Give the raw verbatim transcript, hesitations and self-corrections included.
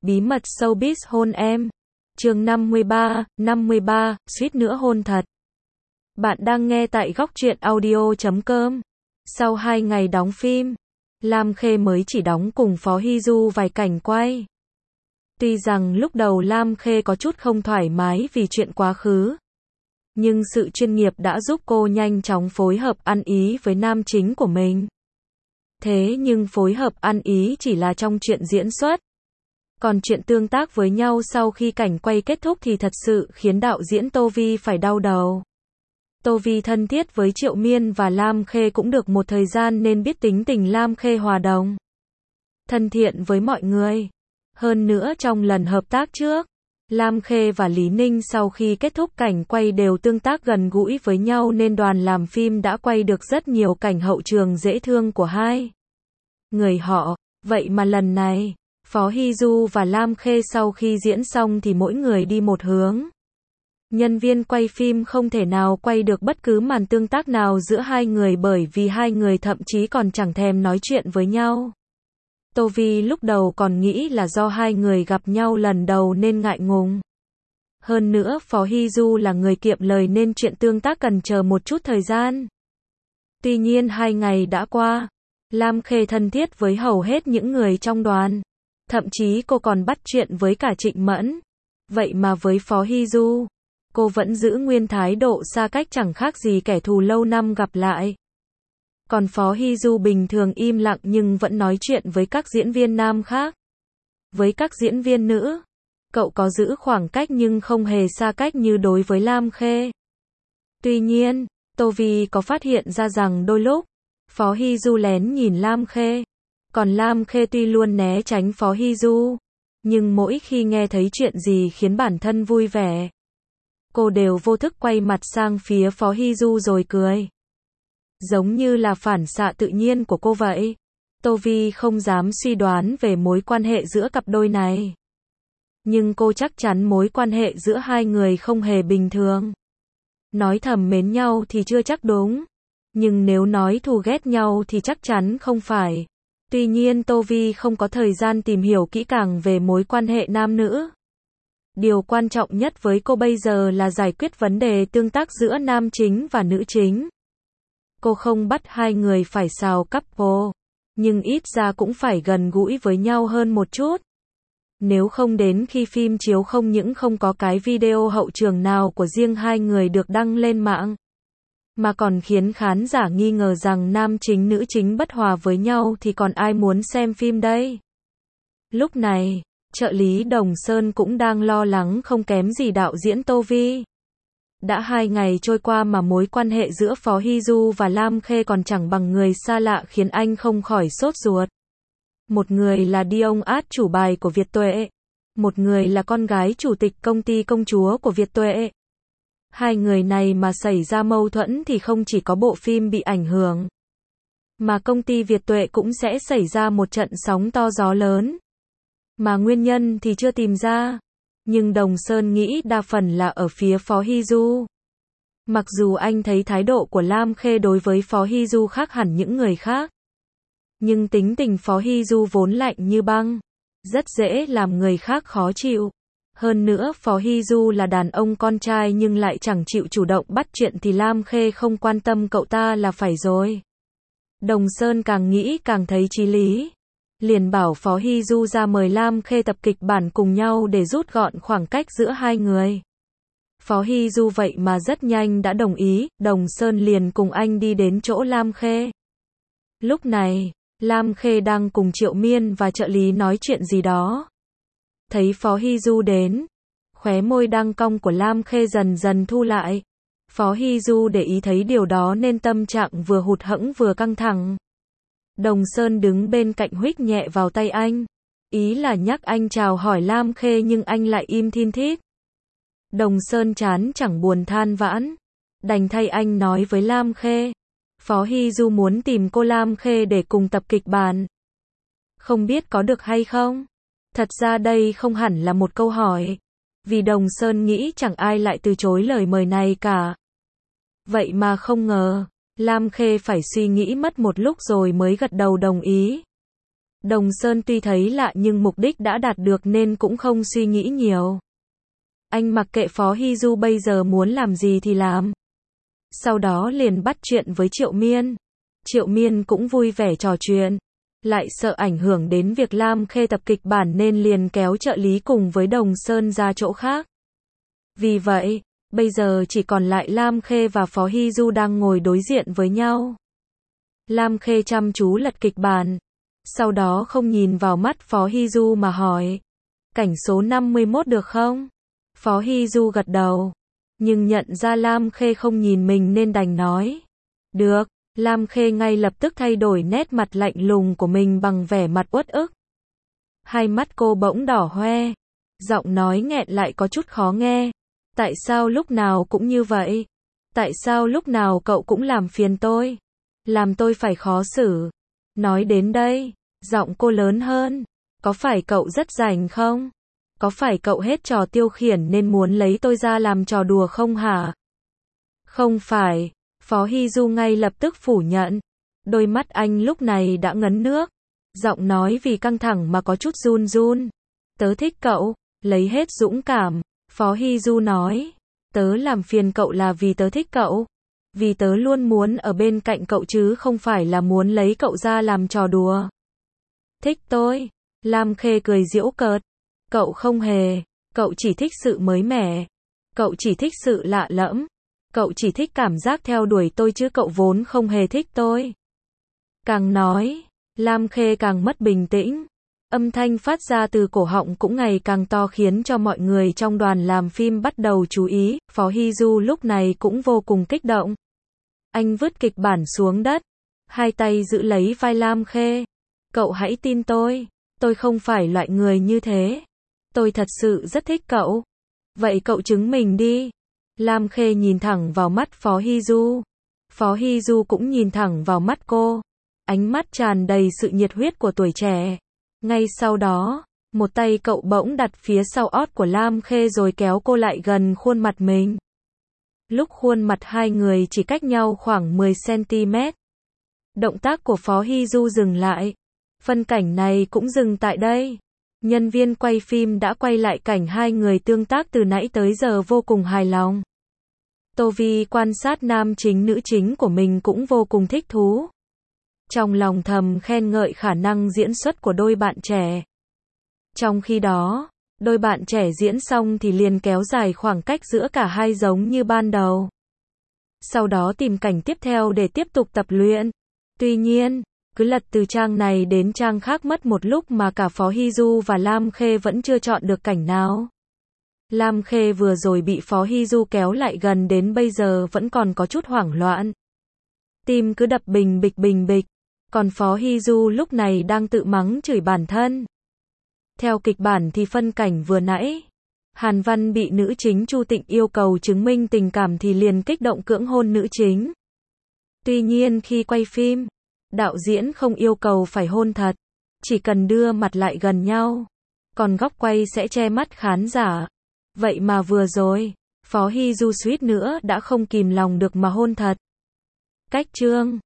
Bí mật showbiz hôn em. Chương năm mươi ba, năm mươi ba, suýt nữa hôn thật. Bạn đang nghe tại góc truyện audio chấm com. Sau hai ngày đóng phim, Lam Khê mới chỉ đóng cùng Phó Hy Du vài cảnh quay. Tuy rằng lúc đầu Lam Khê có chút không thoải mái vì chuyện quá khứ, nhưng sự chuyên nghiệp đã giúp cô nhanh chóng phối hợp ăn ý với nam chính của mình. Thế nhưng phối hợp ăn ý chỉ là trong chuyện diễn xuất. Còn chuyện tương tác với nhau sau khi cảnh quay kết thúc thì thật sự khiến đạo diễn Tô Vi phải đau đầu. Tô Vi thân thiết với Triệu Miên và Lam Khê cũng được một thời gian nên biết tính tình Lam Khê hòa đồng, thân thiện với mọi người. Hơn nữa trong lần hợp tác trước, Lam Khê và Lý Ninh sau khi kết thúc cảnh quay đều tương tác gần gũi với nhau nên đoàn làm phim đã quay được rất nhiều cảnh hậu trường dễ thương của hai người họ. Vậy mà lần này, Phó Hy Du và Lam Khê sau khi diễn xong thì mỗi người đi một hướng. Nhân viên quay phim không thể nào quay được bất cứ màn tương tác nào giữa hai người bởi vì hai người thậm chí còn chẳng thèm nói chuyện với nhau. Tô Vi lúc đầu còn nghĩ là do hai người gặp nhau lần đầu nên ngại ngùng. Hơn nữa Phó Hy Du là người kiệm lời nên chuyện tương tác cần chờ một chút thời gian. Tuy nhiên hai ngày đã qua, Lam Khê thân thiết với hầu hết những người trong đoàn. Thậm chí cô còn bắt chuyện với cả Trịnh Mẫn. Vậy mà với Phó Hy Du, cô vẫn giữ nguyên thái độ xa cách chẳng khác gì kẻ thù lâu năm gặp lại. Còn Phó Hy Du bình thường im lặng nhưng vẫn nói chuyện với các diễn viên nam khác. Với các diễn viên nữ, cậu có giữ khoảng cách nhưng không hề xa cách như đối với Lam Khê. Tuy nhiên, Tô Vi có phát hiện ra rằng đôi lúc, Phó Hy Du lén nhìn Lam Khê. Còn Lam Khê tuy luôn né tránh Phó Hy Du, nhưng mỗi khi nghe thấy chuyện gì khiến bản thân vui vẻ, cô đều vô thức quay mặt sang phía Phó Hy Du rồi cười. Giống như là phản xạ tự nhiên của cô vậy. Tô Vi không dám suy đoán về mối quan hệ giữa cặp đôi này. Nhưng cô chắc chắn mối quan hệ giữa hai người không hề bình thường. Nói thầm mến nhau thì chưa chắc đúng. Nhưng nếu nói thù ghét nhau thì chắc chắn không phải. Tuy nhiên Tô Vi không có thời gian tìm hiểu kỹ càng về mối quan hệ nam nữ. Điều quan trọng nhất với cô bây giờ là giải quyết vấn đề tương tác giữa nam chính và nữ chính. Cô không bắt hai người phải xào couple, nhưng ít ra cũng phải gần gũi với nhau hơn một chút. Nếu không đến khi phim chiếu không những không có cái video hậu trường nào của riêng hai người được đăng lên mạng, mà còn khiến khán giả nghi ngờ rằng nam chính nữ chính bất hòa với nhau thì còn ai muốn xem phim đây. Lúc này, trợ lý Đồng Sơn cũng đang lo lắng không kém gì đạo diễn Tô Vi. Đã hai ngày trôi qua mà mối quan hệ giữa Phó Hy Du và Lam Khê còn chẳng bằng người xa lạ khiến anh không khỏi sốt ruột. Một người là Dion Át chủ bài của Việt Tuệ, một người là con gái chủ tịch công ty công chúa của Việt Tuệ. Hai người này mà xảy ra mâu thuẫn thì không chỉ có bộ phim bị ảnh hưởng, mà công ty Việt Tuệ cũng sẽ xảy ra một trận sóng to gió lớn. Mà nguyên nhân thì chưa tìm ra. Nhưng Đồng Sơn nghĩ đa phần là ở phía Phó Hy Du. Mặc dù anh thấy thái độ của Lam Khê đối với Phó Hy Du khác hẳn những người khác, nhưng tính tình Phó Hy Du vốn lạnh như băng, rất dễ làm người khác khó chịu. Hơn nữa Phó Hy Du là đàn ông con trai nhưng lại chẳng chịu chủ động bắt chuyện thì Lam Khê không quan tâm cậu ta là phải rồi. Đồng Sơn càng nghĩ càng thấy chí lý. Liền bảo Phó Hy Du ra mời Lam Khê tập kịch bản cùng nhau để rút gọn khoảng cách giữa hai người. Phó Hy Du vậy mà rất nhanh đã đồng ý, Đồng Sơn liền cùng anh đi đến chỗ Lam Khê. Lúc này, Lam Khê đang cùng Triệu Miên và trợ lý nói chuyện gì đó. Thấy Phó Hy Du đến, khóe môi đang cong của Lam Khê dần dần thu lại. Phó Hy Du để ý thấy điều đó nên tâm trạng vừa hụt hẫng vừa căng thẳng. Đồng Sơn đứng bên cạnh huých nhẹ vào tay anh. Ý là nhắc anh chào hỏi Lam Khê nhưng anh lại im thin thít. Đồng Sơn chán chẳng buồn than vãn. Đành thay anh nói với Lam Khê. Phó Hy Du muốn tìm cô Lam Khê để cùng tập kịch bản. Không biết có được hay không? Thật ra đây không hẳn là một câu hỏi. Vì Đồng Sơn nghĩ chẳng ai lại từ chối lời mời này cả. Vậy mà không ngờ, Lam Khê phải suy nghĩ mất một lúc rồi mới gật đầu đồng ý. Đồng Sơn tuy thấy lạ nhưng mục đích đã đạt được nên cũng không suy nghĩ nhiều. Anh mặc kệ Phó Hy Du bây giờ muốn làm gì thì làm. Sau đó liền bắt chuyện với Triệu Miên. Triệu Miên cũng vui vẻ trò chuyện. Lại sợ ảnh hưởng đến việc Lam Khê tập kịch bản nên liền kéo trợ lý cùng với Đồng Sơn ra chỗ khác. Vì vậy, bây giờ chỉ còn lại Lam Khê và Phó Hy Du đang ngồi đối diện với nhau. Lam Khê chăm chú lật kịch bản. Sau đó không nhìn vào mắt Phó Hy Du mà hỏi. Cảnh số năm mươi mốt được không? Phó Hy Du gật đầu. Nhưng nhận ra Lam Khê không nhìn mình nên đành nói. Được. Lam Khê ngay lập tức thay đổi nét mặt lạnh lùng của mình bằng vẻ mặt uất ức. Hai mắt cô bỗng đỏ hoe. Giọng nói nghẹn lại có chút khó nghe. Tại sao lúc nào cũng như vậy? Tại sao lúc nào cậu cũng làm phiền tôi? Làm tôi phải khó xử. Nói đến đây, giọng cô lớn hơn. Có phải cậu rất rảnh không? Có phải cậu hết trò tiêu khiển nên muốn lấy tôi ra làm trò đùa không hả? Không phải. Phó Hy Du ngay lập tức phủ nhận. Đôi mắt anh lúc này đã ngấn nước. Giọng nói vì căng thẳng mà có chút run run. Tớ thích cậu, lấy hết dũng cảm. Phó Hy Du nói. Tớ làm phiền cậu là vì tớ thích cậu. Vì tớ luôn muốn ở bên cạnh cậu chứ không phải là muốn lấy cậu ra làm trò đùa. Thích tôi. Lam Khê cười giễu cợt. Cậu không hề. Cậu chỉ thích sự mới mẻ. Cậu chỉ thích sự lạ lẫm. Cậu chỉ thích cảm giác theo đuổi tôi chứ cậu vốn không hề thích tôi. Càng nói, Lam Khê càng mất bình tĩnh. Âm thanh phát ra từ cổ họng cũng ngày càng to khiến cho mọi người trong đoàn làm phim bắt đầu chú ý. Phó Hy Du lúc này cũng vô cùng kích động. Anh vứt kịch bản xuống đất. Hai tay giữ lấy vai Lam Khê. Cậu hãy tin tôi. Tôi không phải loại người như thế. Tôi thật sự rất thích cậu. Vậy cậu chứng minh đi. Lam Khê nhìn thẳng vào mắt Phó Hy Du. Phó Hy Du cũng nhìn thẳng vào mắt cô. Ánh mắt tràn đầy sự nhiệt huyết của tuổi trẻ. Ngay sau đó, một tay cậu bỗng đặt phía sau ót của Lam Khê rồi kéo cô lại gần khuôn mặt mình. Lúc khuôn mặt hai người chỉ cách nhau khoảng mười xăng-ti-mét. Động tác của Phó Hy Du dừng lại. Phân cảnh này cũng dừng tại đây. Nhân viên quay phim đã quay lại cảnh hai người tương tác từ nãy tới giờ vô cùng hài lòng. Tô Vi quan sát nam chính nữ chính của mình cũng vô cùng thích thú. Trong lòng thầm khen ngợi khả năng diễn xuất của đôi bạn trẻ. Trong khi đó, đôi bạn trẻ diễn xong thì liền kéo dài khoảng cách giữa cả hai giống như ban đầu. Sau đó tìm cảnh tiếp theo để tiếp tục tập luyện. Tuy nhiên, cứ lật từ trang này đến trang khác mất một lúc mà cả Phó Hy Du và Lam Khê vẫn chưa chọn được cảnh nào. Lam Khê vừa rồi bị Phó Hy Du kéo lại gần đến bây giờ vẫn còn có chút hoảng loạn. Tim cứ đập bình bịch bình bịch. Còn Phó Hy Du lúc này đang tự mắng chửi bản thân. Theo kịch bản thì phân cảnh vừa nãy, Hàn Văn bị nữ chính Chu Tịnh yêu cầu chứng minh tình cảm thì liền kích động cưỡng hôn nữ chính. Tuy nhiên khi quay phim, đạo diễn không yêu cầu phải hôn thật, chỉ cần đưa mặt lại gần nhau, còn góc quay sẽ che mắt khán giả. Vậy mà vừa rồi, Phó Hy Du suýt nữa đã không kìm lòng được mà hôn thật. Cách chương